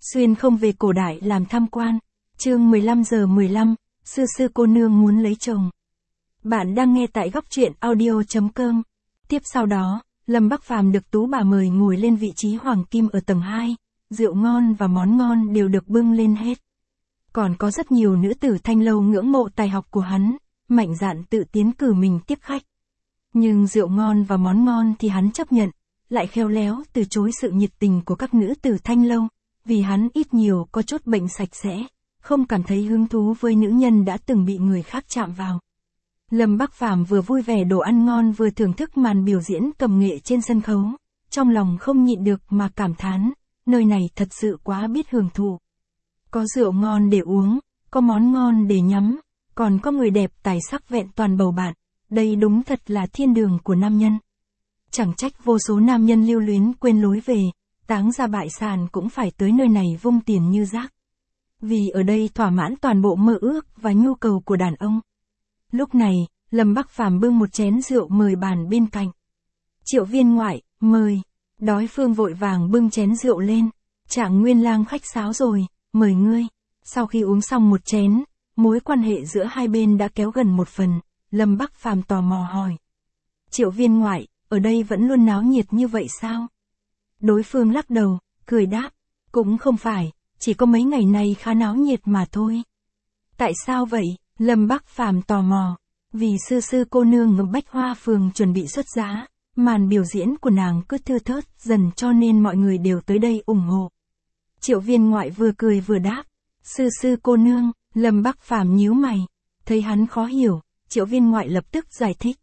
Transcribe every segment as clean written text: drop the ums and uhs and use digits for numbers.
Xuyên không về cổ đại làm tham quan. Chương 15:15, sư cô nương muốn lấy chồng. Bạn đang nghe tại góc truyện audio.com. Tiếp sau đó, Lâm Bắc Phàm được Tú bà mời ngồi lên vị trí hoàng kim ở tầng 2, rượu ngon và món ngon đều được bưng lên hết. Còn có rất nhiều nữ tử Thanh Lâu ngưỡng mộ tài học của hắn, mạnh dạn tự tiến cử mình tiếp khách. Nhưng rượu ngon và món ngon thì hắn chấp nhận, lại khéo léo từ chối sự nhiệt tình của các nữ tử Thanh Lâu, vì hắn ít nhiều có chút bệnh sạch sẽ, không cảm thấy hứng thú với nữ nhân đã từng bị người khác chạm vào. Lâm Bắc Phàm vừa vui vẻ đồ ăn ngon vừa thưởng thức màn biểu diễn cầm nghệ trên sân khấu, trong lòng không nhịn được mà cảm thán, nơi này thật sự quá biết hưởng thụ. Có rượu ngon để uống, có món ngon để nhắm, còn có người đẹp tài sắc vẹn toàn bầu bạn, đây đúng thật là thiên đường của nam nhân. Chẳng trách vô số nam nhân lưu luyến quên lối về, táng ra bại sản cũng phải tới nơi này vung tiền như rác. Vì ở đây thỏa mãn toàn bộ mơ ước và nhu cầu của đàn ông. Lúc này, Lâm Bắc Phàm bưng một chén rượu mời bàn bên cạnh. Triệu Viên ngoại, mời. Đối phương vội vàng bưng chén rượu lên. Trạng Nguyên lang khách sáo rồi, mời ngươi. Sau khi uống xong một chén, mối quan hệ giữa hai bên đã kéo gần một phần, Lâm Bắc Phàm tò mò hỏi. Triệu Viên ngoại, ở đây vẫn luôn náo nhiệt như vậy sao? Đối phương lắc đầu, cười đáp, cũng không phải, chỉ có mấy ngày nay khá náo nhiệt mà thôi. Tại sao vậy? Lâm Bắc Phàm tò mò. Vì sư cô nương ở Bách Hoa Phường chuẩn bị xuất giá, màn biểu diễn của nàng cứ thưa thớt dần cho nên mọi người đều tới đây ủng hộ. Triệu Viên ngoại vừa cười vừa đáp, sư cô nương. Lâm Bắc Phàm nhíu mày, thấy hắn khó hiểu, Triệu Viên ngoại lập tức giải thích.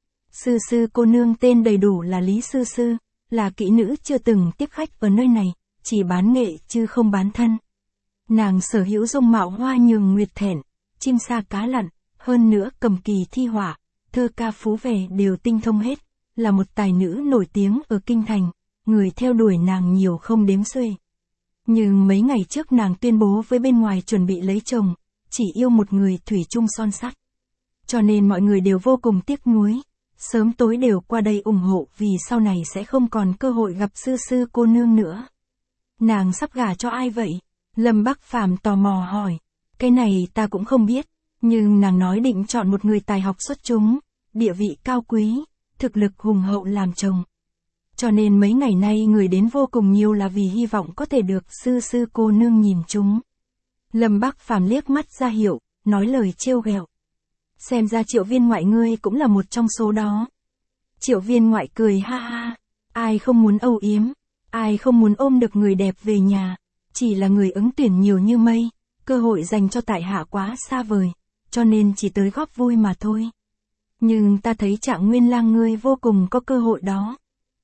Sư cô nương tên đầy đủ là Lý Sư, là kỹ nữ chưa từng tiếp khách ở nơi này, chỉ bán nghệ chứ không bán thân. Nàng sở hữu dung mạo hoa nhường nguyệt thẹn, chim sa cá lặn, hơn nữa cầm kỳ thi họa, thơ ca phú về đều tinh thông hết, là một tài nữ nổi tiếng ở kinh thành, người theo đuổi nàng nhiều không đếm xuể. Nhưng mấy ngày trước nàng tuyên bố với bên ngoài chuẩn bị lấy chồng, chỉ yêu một người thủy chung son sắt. Cho nên mọi người đều vô cùng tiếc nuối, sớm tối đều qua đây ủng hộ vì sau này sẽ không còn cơ hội gặp sư cô nương nữa. Nàng sắp gả cho ai vậy? Lâm Bắc Phàm tò mò hỏi. Cái này ta cũng không biết, nhưng nàng nói định chọn một người tài học xuất chúng, địa vị cao quý, thực lực hùng hậu làm chồng. Cho nên mấy ngày nay người đến vô cùng nhiều là vì hy vọng có thể được sư cô nương nhìn chúng. Lâm Bắc Phàm liếc mắt ra hiệu, nói lời trêu ghẹo. Xem ra Triệu Viên ngoại ngươi cũng là một trong số đó. Triệu Viên ngoại cười ha ha, ai không muốn âu yếm, ai không muốn ôm được người đẹp về nhà, chỉ là người ứng tuyển nhiều như mây, cơ hội dành cho tại hạ quá xa vời, cho nên chỉ tới góp vui mà thôi. Nhưng ta thấy Trạng Nguyên lang ngươi vô cùng có cơ hội đó.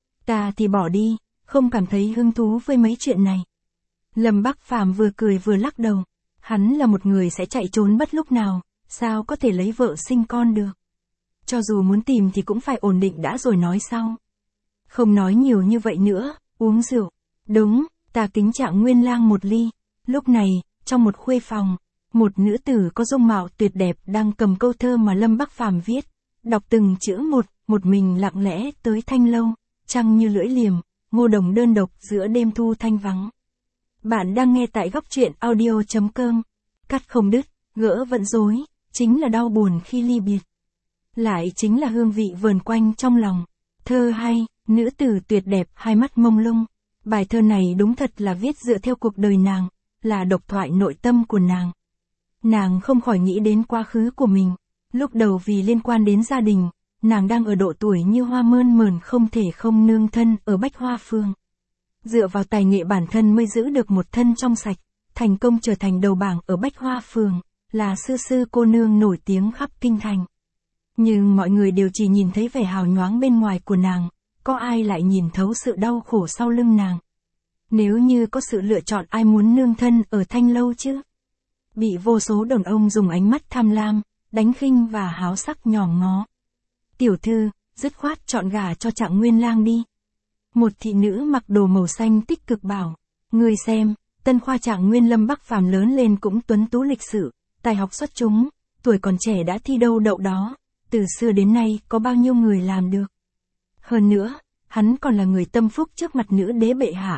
Ta thì bỏ đi, không cảm thấy hứng thú với mấy chuyện này. Lâm Bắc Phàm vừa cười vừa lắc đầu, hắn là một người sẽ chạy trốn bất lúc nào, sao có thể lấy vợ sinh con được. Cho dù muốn tìm thì cũng phải ổn định đã rồi nói sau. Không nói nhiều như vậy nữa, uống rượu. Đúng, ta kính Trạng Nguyên lang một ly. Lúc này, trong một khuê phòng, một nữ tử có dung mạo tuyệt đẹp đang cầm câu thơ mà Lâm Bắc Phàm viết, đọc từng chữ một mình lặng lẽ tới Thanh Lâu, trăng như lưỡi liềm, ngô đồng đơn độc giữa đêm thu thanh vắng. Bạn đang nghe tại góc truyện audio.com. Cắt không đứt, gỡ vẫn rối, chính là đau buồn khi ly biệt. Lại chính là hương vị vờn quanh trong lòng. Thơ hay, nữ tử tuyệt đẹp, hai mắt mông lung. Bài thơ này đúng thật là viết dựa theo cuộc đời nàng, là độc thoại nội tâm của nàng. Nàng không khỏi nghĩ đến quá khứ của mình. Lúc đầu vì liên quan đến gia đình, nàng đang ở độ tuổi như hoa mơn mởn không thể không nương thân ở Bách Hoa Phường. Dựa vào tài nghệ bản thân mới giữ được một thân trong sạch, thành công trở thành đầu bảng ở Bách Hoa Phường, là sư cô nương nổi tiếng khắp kinh thành. Nhưng mọi người đều chỉ nhìn thấy vẻ hào nhoáng bên ngoài của nàng, có ai lại nhìn thấu sự đau khổ sau lưng nàng. Nếu như có sự lựa chọn ai muốn nương thân ở Thanh Lâu chứ? Bị vô số đàn ông dùng ánh mắt tham lam, đánh khinh và háo sắc nhòm ngó. Tiểu thư, dứt khoát chọn gả cho Trạng Nguyên lang đi. Một thị nữ mặc đồ màu xanh tích cực bảo, ngươi xem, tân khoa Trạng Nguyên Lâm Bắc Phàm lớn lên cũng tuấn tú lịch sự, tài học xuất chúng, tuổi còn trẻ đã thi đâu đậu đó, từ xưa đến nay có bao nhiêu người làm được. Hơn nữa, hắn còn là người tâm phúc trước mặt nữ đế bệ hạ,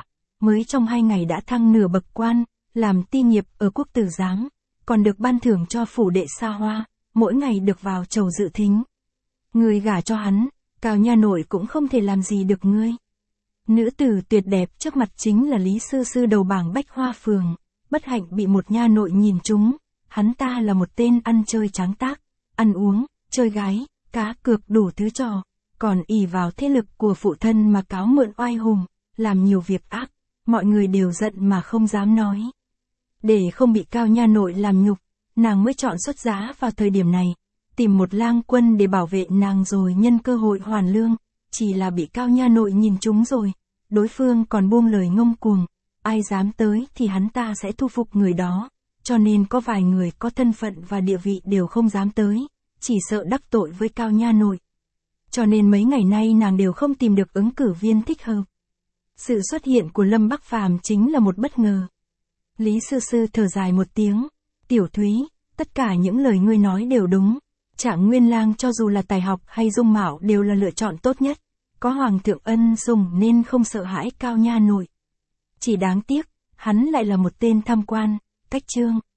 mới trong 2 ngày đã thăng nửa bậc quan, làm ti nghiệp ở quốc tử giám, còn được ban thưởng cho phủ đệ xa hoa, mỗi ngày được vào chầu dự thính. Người gả cho hắn, Cao nha nội cũng không thể làm gì được ngươi. Nữ tử tuyệt đẹp trước mặt chính là Lý Sư Sư đầu bảng Bách Hoa Phường, bất hạnh bị một nha nội nhìn trúng, hắn ta là một tên ăn chơi tráng tác, ăn uống, chơi gái, cá cược đủ thứ trò, còn ỷ vào thế lực của phụ thân mà cáo mượn oai hùng, làm nhiều việc ác, mọi người đều giận mà không dám nói. Để không bị Cao nha nội làm nhục, nàng mới chọn xuất giá vào thời điểm này, tìm một lang quân để bảo vệ nàng rồi nhân cơ hội hoàn lương, chỉ là bị Cao nha nội nhìn trúng rồi, đối phương còn buông lời ngông cuồng, ai dám tới thì hắn ta sẽ thu phục người đó, cho nên có vài người có thân phận và địa vị đều không dám tới, chỉ sợ đắc tội với Cao nha nội. Cho nên mấy ngày nay nàng đều không tìm được ứng cử viên thích hợp. Sự xuất hiện của Lâm Bắc Phàm chính là một bất ngờ. Lý Sư Sư thở dài một tiếng, Tiểu Thúy, tất cả những lời ngươi nói đều đúng. Trạng Nguyên Lang cho dù là tài học hay dung mạo đều là lựa chọn tốt nhất, có Hoàng thượng ân sủng nên không sợ hãi Cao nha nội. Chỉ đáng tiếc, hắn lại là một tên tham quan, cách trương.